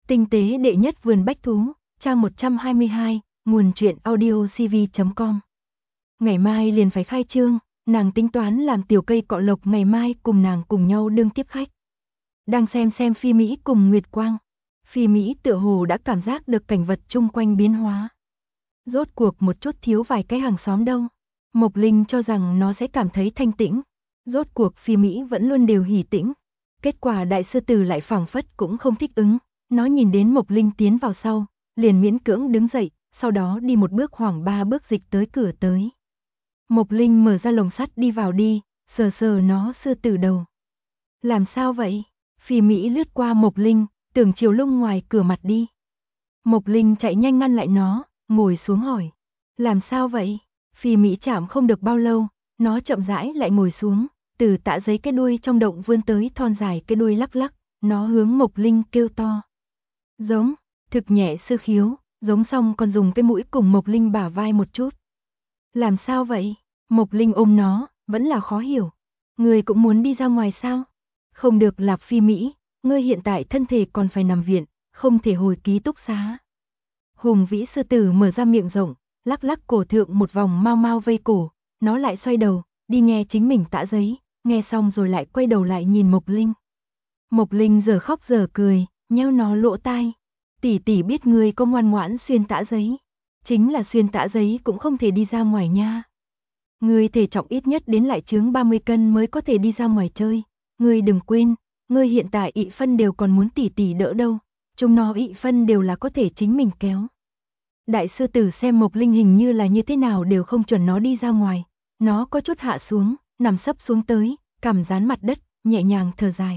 Tinh tế đệ nhất vườn bách thú, trang 122, nguồn truyện audiocv.com. Ngày mai liền phải khai trương, nàng tính toán làm tiểu cây cọ lộc ngày mai cùng nàng cùng nhau đương tiếp khách. Đang xem Phi Mỹ cùng Nguyệt Quang. Phi Mỹ tựa hồ đã cảm giác được cảnh vật chung quanh biến hóa. Rốt cuộc một chút thiếu vài cái hàng xóm đâu. Mộc Linh cho rằng nó sẽ cảm thấy thanh tĩnh. Rốt cuộc Phi Mỹ vẫn luôn đều hỉ tĩnh. Kết quả đại sư tử lại phảng phất cũng không thích ứng. Nó nhìn đến Mộc Linh tiến vào sau, liền miễn cưỡng đứng dậy, sau đó đi một bước hoảng 3 bước dịch tới cửa tới. Mộc Linh mở ra lồng sắt đi vào đi, sờ sờ nó sư tử đầu. Làm sao vậy? Phi Mỹ lướt qua Mộc Linh, tưởng chiều lông ngoài cửa mặt đi. Mộc Linh chạy nhanh ngăn lại nó, ngồi xuống hỏi. Làm sao vậy? Phi Mỹ chạm không được bao lâu, nó chậm rãi lại ngồi xuống, từ tạ giấy cái đuôi trong động vươn tới thon dài cái đuôi lắc lắc, nó hướng Mộc Linh kêu to. Giống, thực nhẹ sư khiếu, giống xong còn dùng cái mũi cùng Mộc Linh bả vai một chút. Làm sao vậy? Mộc Linh ôm nó, vẫn là khó hiểu. Ngươi cũng muốn đi ra ngoài sao? Không được Lạp Phi Mỹ, ngươi hiện tại thân thể còn phải nằm viện, không thể hồi ký túc xá. Hùng vĩ sư tử mở ra miệng rộng, lắc lắc cổ thượng một vòng mau mau vây cổ, nó lại xoay đầu, đi nghe chính mình tã giấy, nghe xong rồi lại quay đầu lại nhìn Mộc Linh. Mộc Linh giờ khóc giờ cười, nheo nó lỗ tai. Tỷ tỷ biết ngươi có ngoan ngoãn xuyên tã giấy, chính là xuyên tã giấy cũng không thể đi ra ngoài nha. Ngươi thể trọng ít nhất đến lại chướng 30 cân mới có thể đi ra ngoài chơi. Ngươi đừng quên, ngươi hiện tại ị phân đều còn muốn tỷ tỷ đỡ đâu. Chúng nó ị phân đều là có thể chính mình kéo. Đại sư tử xem Mộc Linh hình như là như thế nào đều không chuẩn nó đi ra ngoài. Nó có chút hạ xuống, nằm sấp xuống tới, cằm dán mặt đất, nhẹ nhàng thở dài.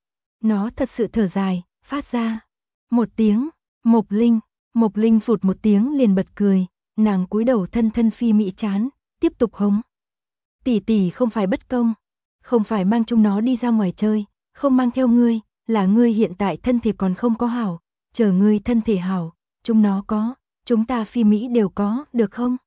Nó thật sự thở dài, phát ra một tiếng. Mộc Linh phụt một tiếng liền bật cười, nàng cúi đầu thân thân Phi Mỹ chán, tiếp tục hống. Tỷ tỷ không phải bất công, không phải mang chúng nó đi ra ngoài chơi, không mang theo ngươi, là ngươi hiện tại thân thể còn không có hảo, chờ ngươi thân thể hảo, chúng nó có, chúng ta Phi Mỹ đều có, được không?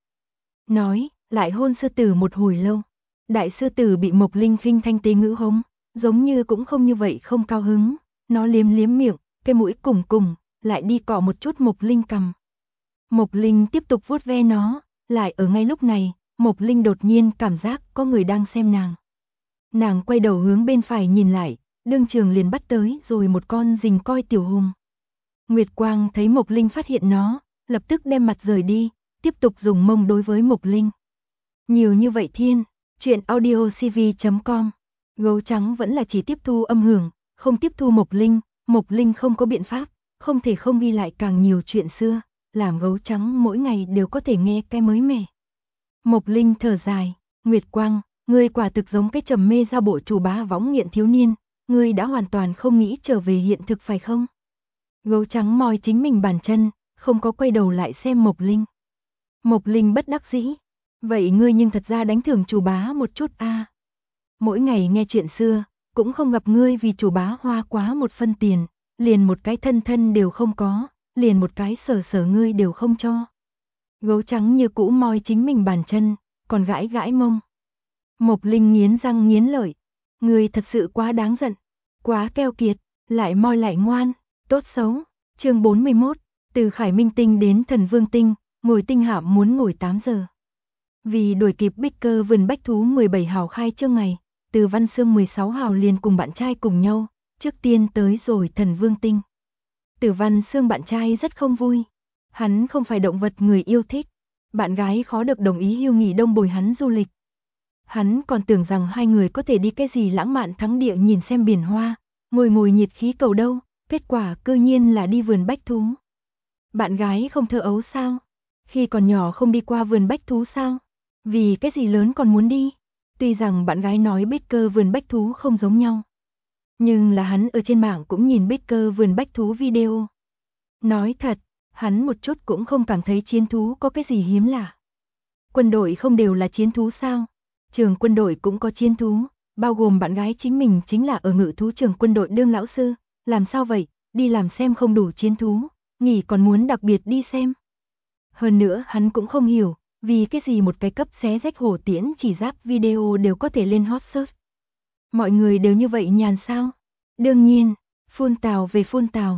Nói, lại hôn sư tử một hồi lâu. Đại sư tử bị Mộc Linh khinh thanh tế ngữ hống, giống như cũng không như vậy không cao hứng, nó liếm liếm miệng, cái mũi cùng, lại đi cọ một chút Mộc Linh cằm. Mộc Linh tiếp tục vuốt ve nó, lại ở ngay lúc này, Mộc Linh đột nhiên cảm giác có người đang xem nàng. Nàng quay đầu hướng bên phải nhìn lại, đương trường liền bắt tới rồi một con rình coi tiểu hùng. Nguyệt Quang thấy Mộc Linh phát hiện nó, lập tức đem mặt rời đi, tiếp tục dùng mông đối với Mộc Linh. Nhiều như vậy thiên, chuyện audiocv.com. Gấu trắng vẫn là chỉ tiếp thu âm hưởng, không tiếp thu Mộc Linh không có biện pháp, không thể không ghi lại càng nhiều chuyện xưa, làm gấu trắng mỗi ngày đều có thể nghe cái mới mẻ. Mộc Linh thở dài, Nguyệt Quang, ngươi quả thực giống cái trầm mê giao bộ chủ bá võng nghiện thiếu niên, ngươi đã hoàn toàn không nghĩ trở về hiện thực phải không? Gấu trắng moi chính mình bàn chân, không có quay đầu lại xem Mộc Linh. Mộc Linh bất đắc dĩ, vậy ngươi nhưng thật ra đánh thưởng chủ bá một chút a. Mỗi ngày nghe chuyện xưa, cũng không gặp ngươi vì chủ bá hoa quá một phân tiền, liền một cái thân thân đều không có, liền một cái sờ ngươi đều không cho. Gấu trắng như cũ moi chính mình bàn chân, còn gãi gãi mông. Mộc Linh nghiến răng nghiến lợi, ngươi thật sự quá đáng giận, quá keo kiệt, lại moi lại ngoan, tốt xấu. Chương 41, từ Khải Minh Tinh đến Thần Vương Tinh, ngồi tinh hạm muốn ngồi 8 giờ. Vì đuổi kịp Bích Cơ vườn bách thú 17 hào khai trương ngày, Từ Văn Sương 16 hào liền cùng bạn trai cùng nhau, trước tiên tới rồi Thần Vương Tinh. Từ Văn Sương bạn trai rất không vui, hắn không phải động vật người yêu thích, bạn gái khó được đồng ý hưu nghỉ đông bồi hắn du lịch. Hắn còn tưởng rằng hai người có thể đi cái gì lãng mạn thắng địa nhìn xem biển hoa, ngồi nhiệt khí cầu đâu, kết quả cư nhiên là đi vườn bách thú. Bạn gái không thơ ấu sao? Khi còn nhỏ không đi qua vườn bách thú sao? Vì cái gì lớn còn muốn đi? Tuy rằng bạn gái nói Bích Cơ vườn bách thú không giống nhau, nhưng là hắn ở trên mạng cũng nhìn Bích Cơ vườn bách thú video. Nói thật, hắn một chút cũng không cảm thấy chiến thú có cái gì hiếm lạ. Quân đội không đều là chiến thú sao? Trường quân đội cũng có chiến thú, bao gồm bạn gái chính mình chính là ở ngự thú trường quân đội đương lão sư, làm sao vậy, đi làm xem không đủ chiến thú, nghỉ còn muốn đặc biệt đi xem. Hơn nữa hắn cũng không hiểu, vì cái gì một cái cấp xé rách hổ tiễn chỉ giáp video đều có thể lên hot search. Mọi người đều như vậy nhàn sao? Đương nhiên, phun tào về phun tào.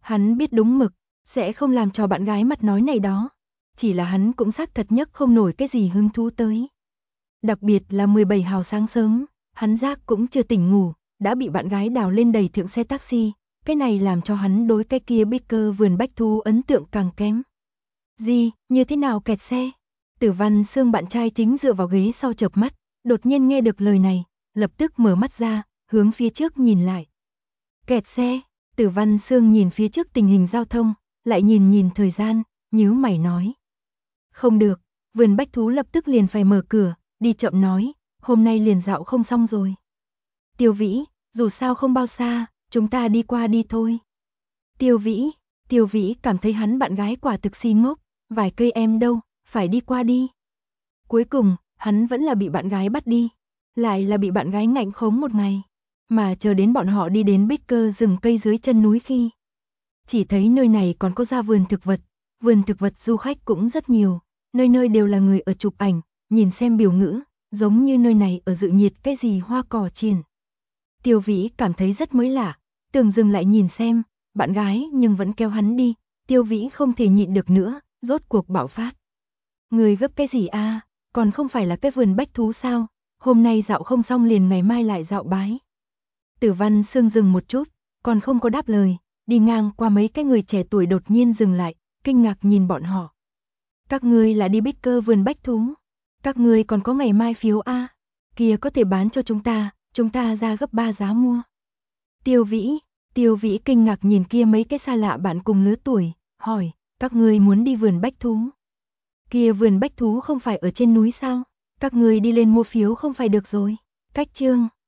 Hắn biết đúng mực, sẽ không làm cho bạn gái mặt nói này đó. Chỉ là hắn cũng xác thật nhất không nổi cái gì hứng thú tới. Đặc biệt là 17 hào sáng sớm, hắn giác cũng chưa tỉnh ngủ, đã bị bạn gái đào lên đẩy thượng xe taxi. Cái này làm cho hắn đối cái kia Baker vườn bách thú ấn tượng càng kém. Gì, như thế nào kẹt xe? Tử Văn Sương bạn trai chính dựa vào ghế sau chợp mắt, đột nhiên nghe được lời này, lập tức mở mắt ra, hướng phía trước nhìn lại. Kẹt xe, Tử Văn Sương nhìn phía trước tình hình giao thông, lại nhìn thời gian, nhíu mày nói. Không được, vườn bách thú lập tức liền phải mở cửa, đi chậm nói, hôm nay liền dạo không xong rồi. Tiêu Vĩ, dù sao không bao xa, chúng ta đi qua đi thôi. Tiêu Vĩ cảm thấy hắn bạn gái quả thực si ngốc, vài cây em đâu, phải đi qua đi. Cuối cùng, hắn vẫn là bị bạn gái bắt đi, lại là bị bạn gái ngạnh khống một ngày. Mà chờ đến bọn họ đi đến Baker rừng cây dưới chân núi khi. Chỉ thấy nơi này còn có ra vườn thực vật du khách cũng rất nhiều, nơi nơi đều là người ở chụp ảnh, nhìn xem biểu ngữ, giống như nơi này ở dự nhiệt cái gì hoa cỏ triển. Tiêu Vĩ cảm thấy rất mới lạ, tưởng dừng lại nhìn xem, bạn gái nhưng vẫn kéo hắn đi, Tiêu Vĩ không thể nhịn được nữa, rốt cuộc bạo phát. Người gấp cái gì a? Còn không phải là cái vườn bách thú sao? Hôm nay dạo không xong liền ngày mai lại dạo bái. Tử Văn Sương dừng một chút, còn không có đáp lời, đi ngang qua mấy cái người trẻ tuổi đột nhiên dừng lại, kinh ngạc nhìn bọn họ. Các ngươi là đi Baker vườn bách thú? Các ngươi còn có ngày mai phiếu a? Kia có thể bán cho chúng ta ra gấp 3 giá mua. Tiêu Vĩ kinh ngạc nhìn kia mấy cái xa lạ bạn cùng lứa tuổi, hỏi, các ngươi muốn đi vườn bách thú? Kia vườn bách thú không phải ở trên núi sao? Các ngươi đi lên mua phiếu không phải được rồi. Cách chương